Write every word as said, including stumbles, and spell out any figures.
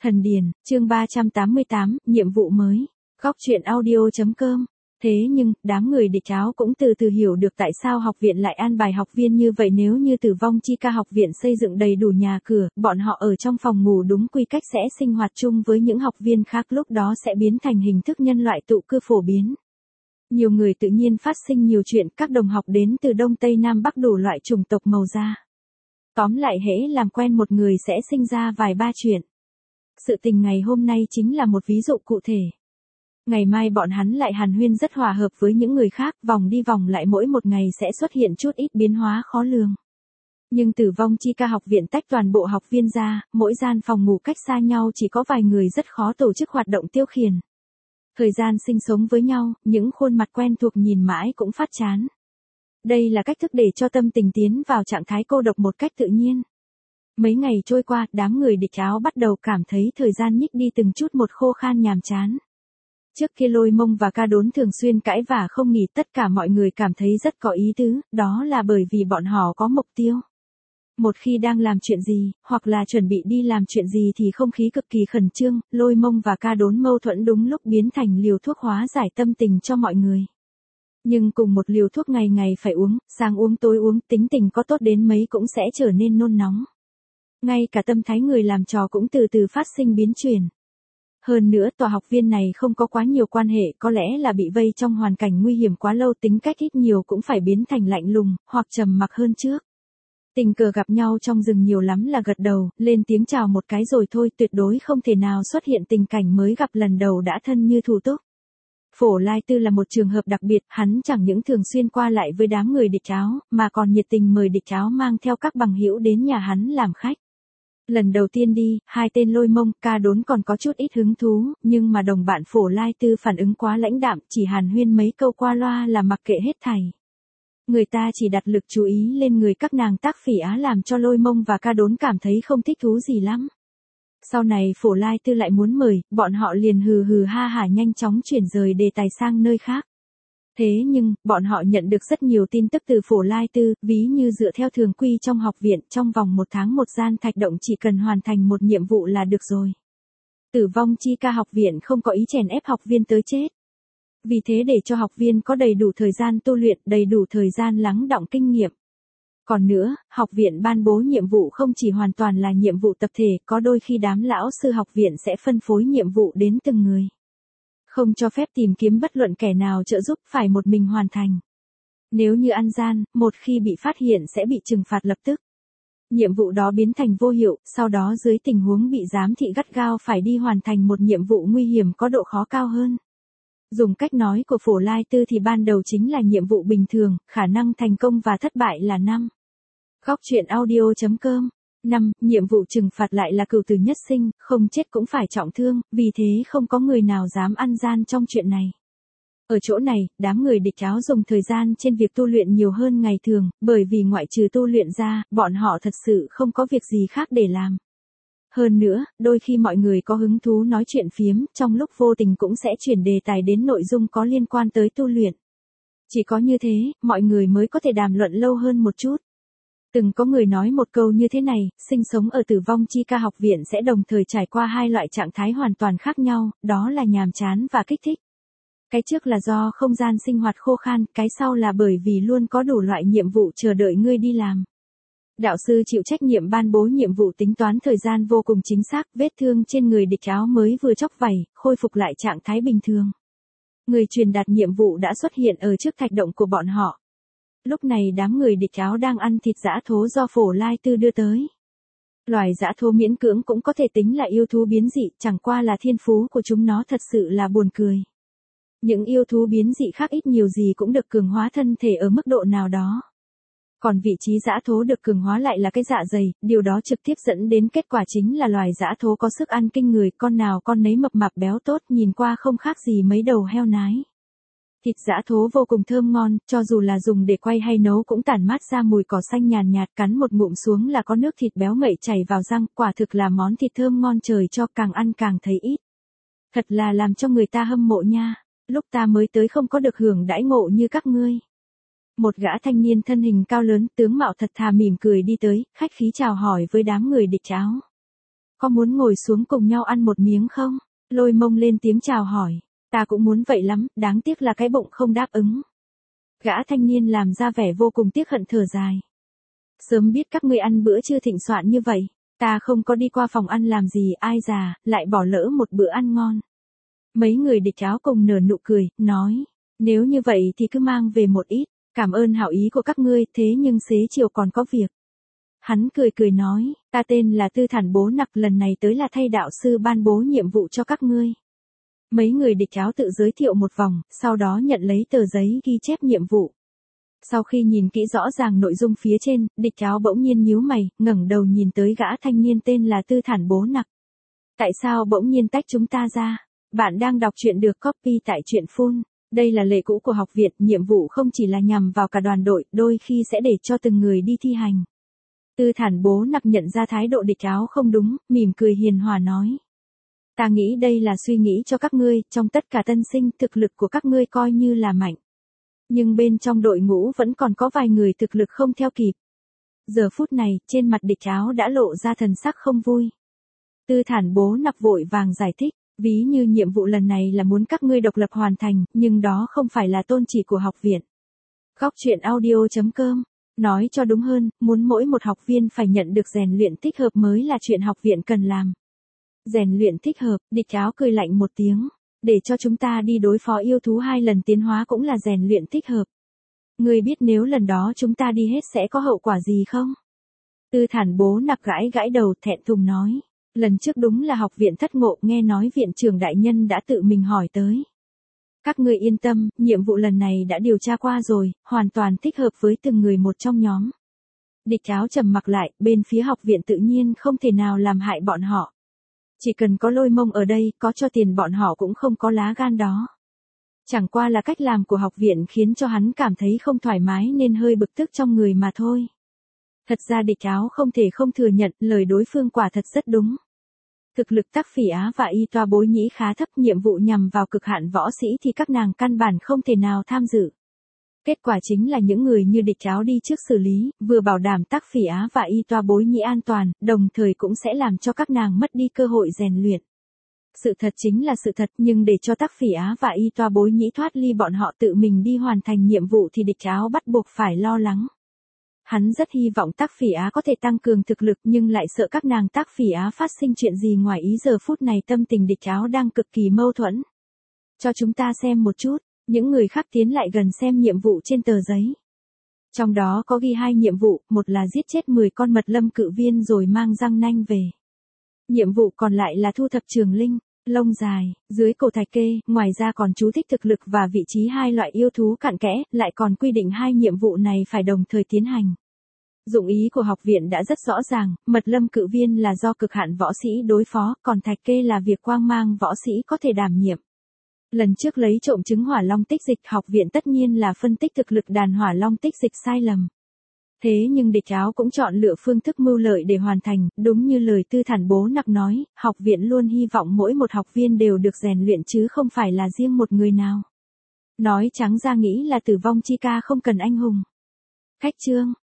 Thần Điền, chương ba trăm tám mươi tám, nhiệm vụ mới. Góc truyện audio.com. Thế nhưng, đám người địch áo cũng từ từ hiểu được tại sao học viện lại an bài học viên như vậy. Nếu như Tử Vong Chi Ca học viện xây dựng đầy đủ nhà cửa, bọn họ ở trong phòng ngủ đúng quy cách sẽ sinh hoạt chung với những học viên khác, lúc đó sẽ biến thành hình thức nhân loại tụ cư phổ biến. Nhiều người tự nhiên phát sinh nhiều chuyện, các đồng học đến từ Đông Tây Nam Bắc đủ loại chủng tộc màu da. Tóm lại hễ làm quen một người sẽ sinh ra vài ba chuyện. Sự tình ngày hôm nay chính là một ví dụ cụ thể. Ngày mai bọn hắn lại hàn huyên rất hòa hợp với những người khác, vòng đi vòng lại mỗi một ngày sẽ xuất hiện chút ít biến hóa khó lường. Nhưng Tử Vong Chi Ca học viện tách toàn bộ học viên ra, mỗi gian phòng ngủ cách xa nhau, chỉ có vài người, rất khó tổ chức hoạt động tiêu khiển. Thời gian sinh sống với nhau, những khuôn mặt quen thuộc nhìn mãi cũng phát chán. Đây là cách thức để cho tâm tình tiến vào trạng thái cô độc một cách tự nhiên. Mấy ngày trôi qua, đám người địch áo bắt đầu cảm thấy thời gian nhích đi từng chút một, khô khan nhàm chán. Trước kia Lôi Mông và Ca Đốn thường xuyên cãi vả không nghỉ, tất cả mọi người cảm thấy rất có ý tứ, đó là bởi vì bọn họ có mục tiêu. Một khi đang làm chuyện gì, hoặc là chuẩn bị đi làm chuyện gì thì không khí cực kỳ khẩn trương, Lôi Mông và Ca Đốn mâu thuẫn đúng lúc biến thành liều thuốc hóa giải tâm tình cho mọi người. Nhưng cùng một liều thuốc ngày ngày phải uống, sáng uống tối uống, tính tình có tốt đến mấy cũng sẽ trở nên nôn nóng. Ngay cả tâm thái người làm trò cũng từ từ phát sinh biến chuyển. Hơn nữa, tòa học viên này không có quá nhiều quan hệ, có lẽ là bị vây trong hoàn cảnh nguy hiểm quá lâu, tính cách ít nhiều cũng phải biến thành lạnh lùng, hoặc trầm mặc hơn trước. Tình cờ gặp nhau trong rừng nhiều lắm là gật đầu, lên tiếng chào một cái rồi thôi, tuyệt đối không thể nào xuất hiện tình cảnh mới gặp lần đầu đã thân như thủ túc. Phổ Lai Tư là một trường hợp đặc biệt, hắn chẳng những thường xuyên qua lại với đám người địch áo, mà còn nhiệt tình mời địch áo mang theo các bằng hữu đến nhà hắn làm khách. Lần đầu tiên đi, hai tên Lôi Mông, Ca Đốn còn có chút ít hứng thú, nhưng mà đồng bạn Phổ Lai Tư phản ứng quá lãnh đạm, chỉ hàn huyên mấy câu qua loa là mặc kệ hết thảy. Người ta chỉ đặt lực chú ý lên người các nàng tác phỉ á, làm cho Lôi Mông và Ca Đốn cảm thấy không thích thú gì lắm. Sau này Phổ Lai Tư lại muốn mời, bọn họ liền hừ hừ ha hả nhanh chóng chuyển rời đề tài sang nơi khác. Thế nhưng, bọn họ nhận được rất nhiều tin tức từ Phổ Lai Tư, ví như dựa theo thường quy trong học viện, trong vòng một tháng một gian thạch động chỉ cần hoàn thành một nhiệm vụ là được rồi. Tử Vong Chi Ca học viện không có ý chèn ép học viên tới chết. Vì thế để cho học viên có đầy đủ thời gian tu luyện, đầy đủ thời gian lắng đọng kinh nghiệm. Còn nữa, học viện ban bố nhiệm vụ không chỉ hoàn toàn là nhiệm vụ tập thể, có đôi khi đám lão sư học viện sẽ phân phối nhiệm vụ đến từng người. Không cho phép tìm kiếm bất luận kẻ nào trợ giúp, phải một mình hoàn thành. Nếu như ăn gian, một khi bị phát hiện sẽ bị trừng phạt lập tức. Nhiệm vụ đó biến thành vô hiệu, sau đó dưới tình huống bị giám thị gắt gao phải đi hoàn thành một nhiệm vụ nguy hiểm có độ khó cao hơn. Dùng cách nói của Phổ Lai Tư thì ban đầu chính là nhiệm vụ bình thường, khả năng thành công và thất bại là năm. Góc truyện audio.com. năm. Nhiệm vụ trừng phạt lại là cửu tử nhất sinh, không chết cũng phải trọng thương, vì thế không có người nào dám ăn gian trong chuyện này. Ở chỗ này, đám người địch áo dùng thời gian trên việc tu luyện nhiều hơn ngày thường, bởi vì ngoại trừ tu luyện ra, bọn họ thật sự không có việc gì khác để làm. Hơn nữa, đôi khi mọi người có hứng thú nói chuyện phiếm, trong lúc vô tình cũng sẽ chuyển đề tài đến nội dung có liên quan tới tu luyện. Chỉ có như thế, mọi người mới có thể đàm luận lâu hơn một chút. Từng có người nói một câu như thế này, sinh sống ở Tử Vong Chi Ca học viện sẽ đồng thời trải qua hai loại trạng thái hoàn toàn khác nhau, đó là nhàm chán và kích thích. Cái trước là do không gian sinh hoạt khô khan, cái sau là bởi vì luôn có đủ loại nhiệm vụ chờ đợi ngươi đi làm. Đạo sư chịu trách nhiệm ban bố nhiệm vụ tính toán thời gian vô cùng chính xác, vết thương trên người địch áo mới vừa chóc vảy, khôi phục lại trạng thái bình thường. Người truyền đạt nhiệm vụ đã xuất hiện ở trước thạch động của bọn họ. Lúc này đám người địch áo đang ăn thịt dã thố do Phổ Lai Tư đưa tới. Loài dã thố miễn cưỡng cũng có thể tính là yêu thú biến dị, chẳng qua là thiên phú của chúng nó thật sự là buồn cười. Những yêu thú biến dị khác ít nhiều gì cũng được cường hóa thân thể ở mức độ nào đó. Còn vị trí dã thố được cường hóa lại là cái dạ dày, điều đó trực tiếp dẫn đến kết quả chính là loài dã thố có sức ăn kinh người, con nào con nấy mập mạp béo tốt, nhìn qua không khác gì mấy đầu heo nái. Thịt dã thố vô cùng thơm ngon, cho dù là dùng để quay hay nấu cũng tản mát ra mùi cỏ xanh nhàn nhạt, cắn một ngụm xuống là có nước thịt béo ngậy chảy vào răng, quả thực là món thịt thơm ngon trời cho, càng ăn càng thấy ít. Thật là làm cho người ta hâm mộ nha, lúc ta mới tới không có được hưởng đãi ngộ như các ngươi. Một gã thanh niên thân hình cao lớn, tướng mạo thật thà mỉm cười đi tới, khách khí chào hỏi với đám người địch áo. có muốn ngồi xuống cùng nhau ăn một miếng không? Lôi Mông lên tiếng chào hỏi. Ta cũng muốn vậy lắm, đáng tiếc là cái bụng không đáp ứng. Gã thanh niên làm ra vẻ vô cùng tiếc hận thở dài. Sớm biết các ngươi ăn bữa trưa thịnh soạn như vậy, ta không có đi qua phòng ăn làm gì, ai già, lại bỏ lỡ một bữa ăn ngon. Mấy người địch áo cùng nở nụ cười, nói, nếu như vậy thì cứ mang về một ít, cảm ơn hảo ý của các ngươi, thế nhưng xế chiều còn có việc. Hắn cười cười nói, ta tên là Tư Thản Bố Nặc, lần này tới là thay đạo sư ban bố nhiệm vụ cho các ngươi. Mấy người địch áo tự giới thiệu một vòng, sau đó nhận lấy tờ giấy ghi chép nhiệm vụ. Sau khi nhìn kỹ rõ ràng nội dung phía trên, địch áo bỗng nhiên nhíu mày, ngẩng đầu nhìn tới gã thanh niên tên là Tư Thản Bố Nặc. Tại sao bỗng nhiên tách chúng ta ra? Bạn đang đọc truyện được copy tại truyện Full. Đây là lệ cũ của học viện, nhiệm vụ không chỉ là nhằm vào cả đoàn đội, đôi khi sẽ để cho từng người đi thi hành. Tư Thản Bố Nặc nhận ra thái độ địch áo không đúng, mỉm cười hiền hòa nói. Ta nghĩ đây là suy nghĩ cho các ngươi, trong tất cả tân sinh thực lực của các ngươi coi như là mạnh. Nhưng bên trong đội ngũ vẫn còn có vài người thực lực không theo kịp. Giờ phút này, trên mặt địch áo đã lộ ra thần sắc không vui. Tư Thản Bố Nặc vội vàng giải thích, ví như nhiệm vụ lần này là muốn các ngươi độc lập hoàn thành, nhưng đó không phải là tôn chỉ của học viện. Góc truyện audio chấm com. Nói cho đúng hơn, muốn mỗi một học viên phải nhận được rèn luyện thích hợp mới là chuyện học viện cần làm. Rèn luyện thích hợp, địch áo cười lạnh một tiếng. Để cho chúng ta đi đối phó yêu thú hai lần tiến hóa cũng là rèn luyện thích hợp. Ngươi biết nếu lần đó chúng ta đi hết sẽ có hậu quả gì không? Tư Thản Bố Nặc gãi gãi đầu thẹn thùng nói. Lần trước đúng là học viện thất ngộ, nghe nói viện trưởng đại nhân đã tự mình hỏi tới. Các ngươi yên tâm, nhiệm vụ lần này đã điều tra qua rồi, hoàn toàn thích hợp với từng người một trong nhóm. Địch áo trầm mặc lại, bên phía học viện tự nhiên không thể nào làm hại bọn họ. Chỉ cần có Lôi Mông ở đây, có cho tiền bọn họ cũng không có lá gan đó. Chẳng qua là cách làm của học viện khiến cho hắn cảm thấy không thoải mái nên hơi bực tức trong người mà thôi. Thật ra địch áo không thể không thừa nhận lời đối phương quả thật rất đúng. Thực lực Tắc Phỉ Á và Y Toa Bối Nhĩ khá thấp, nhiệm vụ nhằm vào cực hạn võ sĩ thì các nàng căn bản không thể nào tham dự. Kết quả chính là những người như địch áo đi trước xử lý, vừa bảo đảm Tắc Phỉ Á và Y Toa Bối Nhĩ an toàn, đồng thời cũng sẽ làm cho các nàng mất đi cơ hội rèn luyện. Sự thật chính là sự thật, nhưng để cho Tắc Phỉ Á và Y Toa Bối Nhĩ thoát ly bọn họ tự mình đi hoàn thành nhiệm vụ thì địch áo bắt buộc phải lo lắng. Hắn rất hy vọng Tắc Phỉ Á có thể tăng cường thực lực nhưng lại sợ các nàng Tắc Phỉ Á phát sinh chuyện gì ngoài ý, giờ phút này tâm tình địch áo đang cực kỳ mâu thuẫn. Cho chúng ta xem một chút, những người khác tiến lại gần xem nhiệm vụ trên tờ giấy. Trong đó có ghi hai nhiệm vụ, một là giết chết mười con mật lâm cự viên rồi mang răng nanh về. Nhiệm vụ còn lại là thu thập trường linh, lông dài, dưới cổ thạch kê, ngoài ra còn chú thích thực lực và vị trí hai loại yêu thú cặn kẽ, lại còn quy định hai nhiệm vụ này phải đồng thời tiến hành. Dụng ý của học viện đã rất rõ ràng, mật lâm cự viên là do cực hạn võ sĩ đối phó, còn thạch kê là việc quang mang võ sĩ có thể đảm nhiệm. Lần trước lấy trộm trứng hỏa long tích dịch, học viện tất nhiên là phân tích thực lực đàn hỏa long tích dịch sai lầm. Thế nhưng địch áo cũng chọn lựa phương thức mưu lợi để hoàn thành, đúng như lời Tư Thản Bố Nặc nói, học viện luôn hy vọng mỗi một học viên đều được rèn luyện chứ không phải là riêng một người nào. Nói trắng ra nghĩ là tử vong chi ca không cần anh hùng. Khách chương